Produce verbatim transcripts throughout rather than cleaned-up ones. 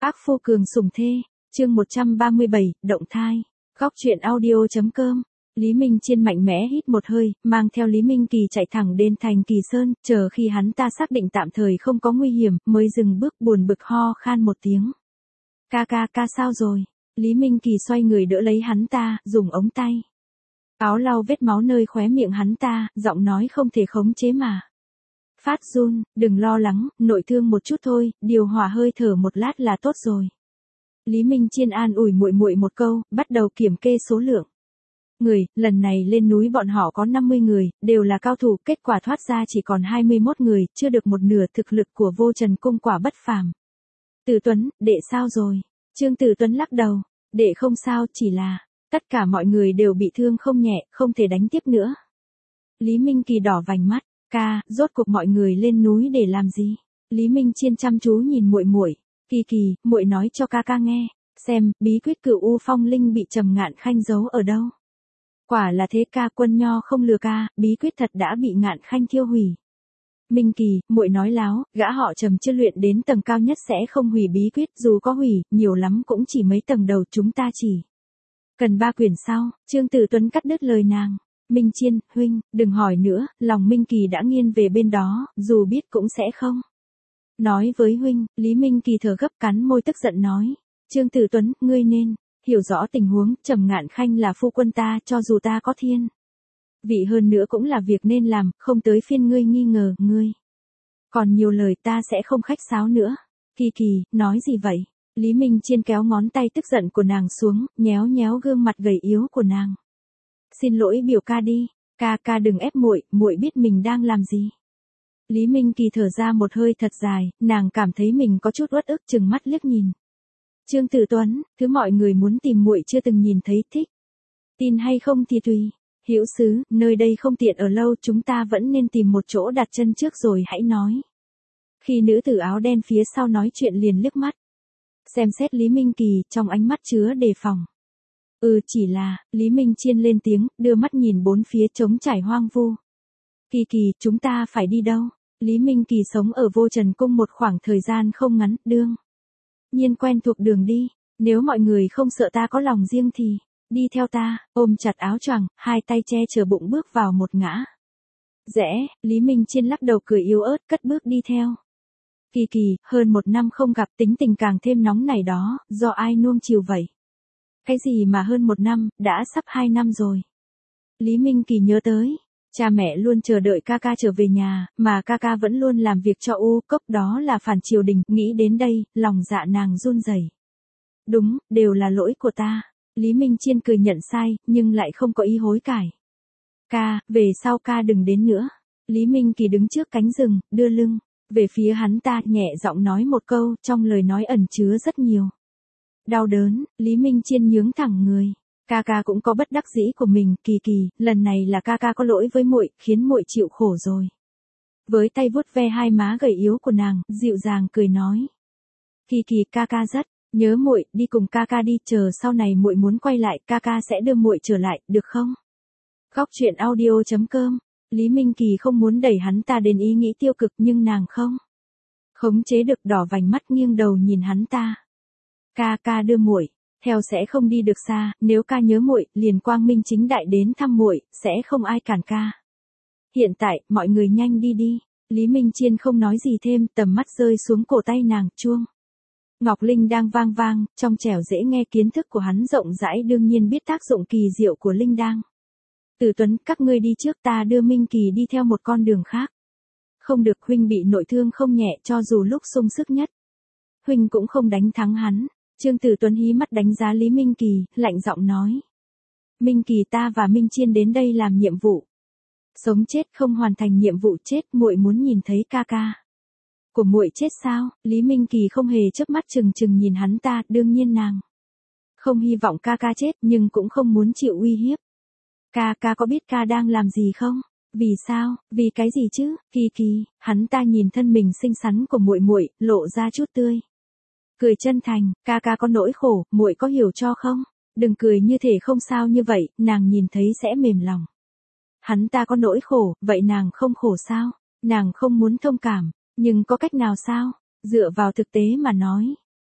Ác phu cường sủng thê, chương một trăm ba mươi bảy, động thai. Góc truyện audio.com. Lý Minh Chiên mạnh mẽ hít một hơi, mang theo Lý Minh Kỳ chạy thẳng đến thành Kỳ Sơn, chờ khi hắn ta xác định tạm thời không có nguy hiểm, mới dừng bước buồn bực ho khan một tiếng. Ca ca ca sao rồi? Lý Minh Kỳ xoay người đỡ lấy hắn ta, dùng ống tay áo lau vết máu nơi khóe miệng hắn ta, giọng nói không thể khống chế mà. Phát run, đừng lo lắng, nội thương một chút thôi, điều hòa hơi thở một lát là tốt rồi. Lý Minh Chiên an ủi muội muội một câu, bắt đầu kiểm kê số lượng người, lần này lên núi bọn họ có năm mươi người, đều là cao thủ, kết quả thoát ra chỉ còn hai mươi mốt người, chưa được một nửa, thực lực của Vô Trần cung quả bất phàm. Tử Tuấn, đệ sao rồi? Trương Tử Tuấn lắc đầu, đệ không sao, chỉ là tất cả mọi người đều bị thương không nhẹ, không thể đánh tiếp nữa. Lý Minh Kỳ đỏ vành mắt, ca, rốt cuộc mọi người lên núi để làm gì? Lý Minh Chiên chăm chú nhìn muội muội, Kỳ Kỳ, muội nói cho ca ca nghe, xem bí quyết Cửu U Phong Linh bị Trầm Ngạn Khanh giấu ở đâu. Quả là thế ca, Quân Nho không lừa ca, bí quyết thật đã bị Ngạn Khanh thiêu hủy. Minh Kỳ, muội nói láo, gã họ Trầm chưa luyện đến tầng cao nhất sẽ không hủy bí quyết, dù có hủy, nhiều lắm cũng chỉ mấy tầng đầu, chúng ta chỉ cần ba quyển sau. Trương Tử Tuấn cắt đứt lời nàng. Minh Chiên, huynh, đừng hỏi nữa, lòng Minh Kỳ đã nghiêng về bên đó, dù biết cũng sẽ không nói với huynh. Lý Minh Kỳ thở gấp, cắn môi tức giận nói, Trương Tử Tuấn, ngươi nên hiểu rõ tình huống, Trầm Ngạn Khanh là phu quân ta, cho dù ta có thiên vị hơn nữa cũng là việc nên làm, không tới phiên ngươi nghi ngờ, ngươi còn nhiều lời, ta sẽ không khách sáo nữa. Kỳ Kỳ, nói gì vậy? Lý Minh Chiên kéo ngón tay tức giận của nàng xuống, nhéo nhéo gương mặt gầy yếu của nàng. Xin lỗi biểu ca đi, ca ca đừng ép muội, muội biết mình đang làm gì. Lý Minh Kỳ thở ra một hơi thật dài, nàng cảm thấy mình có chút uất ức, chừng mắt liếc nhìn Trương Tử Tuấn, thứ mọi người muốn tìm muội chưa từng nhìn thấy, thích tin hay không thì tùy. Hữu sứ, nơi đây không tiện ở lâu, chúng ta vẫn nên tìm một chỗ đặt chân trước rồi hãy nói. Khi nữ tử áo đen phía sau nói chuyện liền liếc mắt xem xét Lý Minh Kỳ, trong ánh mắt chứa đề phòng. Ừ, chỉ là, Lý Minh Chiên lên tiếng, đưa mắt nhìn bốn phía trống trải hoang vu. Kỳ Kỳ, chúng ta phải đi đâu? Lý Minh Kỳ sống ở Vô Trần cung một khoảng thời gian không ngắn, đương nhiên quen thuộc đường đi, nếu mọi người không sợ ta có lòng riêng thì đi theo ta. Ôm chặt áo choàng, hai tay che chở bụng bước vào một ngã rẽ. Lý Minh Chiên lắc đầu cười yếu ớt, cất bước đi theo. Kỳ Kỳ, hơn một năm không gặp, tính tình càng thêm nóng nảy đó, do ai nuông chiều vậy? Cái gì mà hơn một năm, đã sắp hai năm rồi. Lý Minh Kỳ nhớ tới, cha mẹ luôn chờ đợi ca ca trở về nhà, mà ca ca vẫn luôn làm việc cho U Cốc, đó là phản triều đình, nghĩ đến đây, lòng dạ nàng run rẩy. Đúng, đều là lỗi của ta. Lý Minh Chiên cười nhận sai, nhưng lại không có ý hối cải. Ca, về sau ca đừng đến nữa. Lý Minh Kỳ đứng trước cánh rừng, đưa lưng về phía hắn ta, nhẹ giọng nói một câu, trong lời nói ẩn chứa rất nhiều đau đớn. Lý Minh Chiên nhướng thẳng người. Ca ca cũng có bất đắc dĩ của mình, Kỳ Kỳ, lần này là ca ca có lỗi với muội, khiến muội chịu khổ rồi. Với tay vuốt ve hai má gầy yếu của nàng, dịu dàng cười nói. Kỳ Kỳ, ca ca rất nhớ muội, đi cùng ca ca đi, chờ sau này muội muốn quay lại, ca ca sẽ đưa muội trở lại, được không? Góc truyện audio.com. Lý Minh Kỳ không muốn đẩy hắn ta đến ý nghĩ tiêu cực, nhưng nàng không khống chế được, đỏ vành mắt nghiêng đầu nhìn hắn ta. Ca ca đưa muội theo sẽ không đi được xa, nếu ca nhớ muội, liền quang minh chính đại đến thăm muội, sẽ không ai cản ca. Hiện tại, mọi người nhanh đi đi. Lý Minh Chiên không nói gì thêm, tầm mắt rơi xuống cổ tay nàng, chuông ngọc linh đang vang vang, trong trẻo dễ nghe, kiến thức của hắn rộng rãi, đương nhiên biết tác dụng kỳ diệu của linh đang. Tử Tuấn, các ngươi đi trước, ta đưa Minh Kỳ đi theo một con đường khác. Không được, huynh bị nội thương không nhẹ, cho dù lúc sung sức nhất, huynh cũng không đánh thắng hắn. Trương Tử Tuấn hí mắt đánh giá Lý Minh Kỳ, lạnh giọng nói. Minh Kỳ, ta và Minh Chiên đến đây làm nhiệm vụ. Sống chết không hoàn thành nhiệm vụ chết, muội muốn nhìn thấy ca ca của muội chết sao? Lý Minh Kỳ không hề chớp mắt, chừng chừng nhìn hắn ta, đương nhiên nàng không hy vọng ca ca chết, nhưng cũng không muốn chịu uy hiếp. Ca ca có biết ca đang làm gì không? Vì sao? Vì cái gì chứ? Kỳ Kỳ, hắn ta nhìn thân mình xinh xắn của muội muội, lộ ra chút tươi cười chân thành. Ca ca có nỗi khổ, muội có hiểu cho không? Đừng cười như thể không sao như vậy, nàng nhìn thấy sẽ mềm lòng. Hắn ta có nỗi khổ, vậy nàng không khổ sao? Nàng không muốn thông cảm, nhưng có cách nào sao? Dựa vào thực tế mà nói,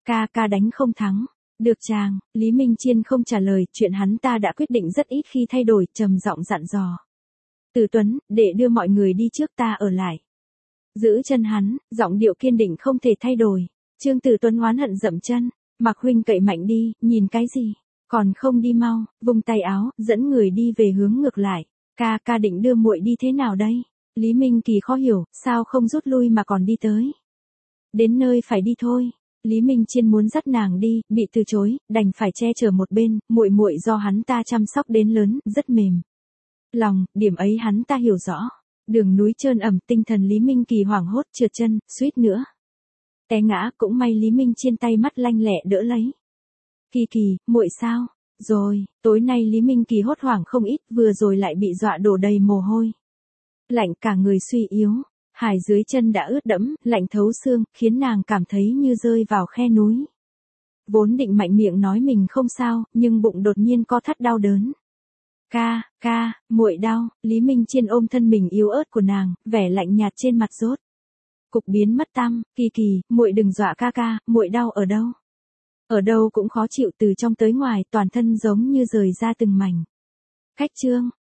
ca ca đánh không thắng. Được chàng, Lý Minh Chiên không trả lời, chuyện hắn ta đã quyết định rất ít khi thay đổi, trầm giọng dặn dò. Tử Tuấn, để đưa mọi người đi trước, ta ở lại. Giữ chân hắn, giọng điệu kiên định không thể thay đổi. Trương Tử Tuấn oán hận dậm chân, Mạc huynh cậy mạnh đi, nhìn cái gì, còn không đi mau, vung tay áo, dẫn người đi về hướng ngược lại. Ca ca định đưa muội đi thế nào đây? Lý Minh Kỳ khó hiểu, sao không rút lui mà còn đi tới? Đến nơi phải đi thôi. Lý Minh Chiên muốn dắt nàng đi, bị từ chối, đành phải che chở một bên, muội muội do hắn ta chăm sóc đến lớn, rất mềm lòng, điểm ấy hắn ta hiểu rõ. Đường núi trơn ẩm, tinh thần Lý Minh Kỳ hoảng hốt, trượt chân, suýt nữa té ngã, cũng may Lý Minh Chiên tay mắt lanh lẹ đỡ lấy. Kỳ Kỳ, muội sao? Rồi, tối nay Lý Minh Kỳ hốt hoảng không ít, vừa rồi lại bị dọa đổ đầy mồ hôi lạnh, cả người suy yếu, hải dưới chân đã ướt đẫm, lạnh thấu xương, khiến nàng cảm thấy như rơi vào khe núi. Vốn định mạnh miệng nói mình không sao, nhưng bụng đột nhiên co thắt đau đớn. Ca, ca, muội đau. Lý Minh Chiên ôm thân mình yếu ớt của nàng, vẻ lạnh nhạt trên mặt rốt cục biến mất tăm. Kỳ Kỳ, muội đừng dọa ca ca, muội đau ở đâu? Ở đâu cũng khó chịu, từ trong tới ngoài, toàn thân giống như rời ra từng mảnh. Cách trương,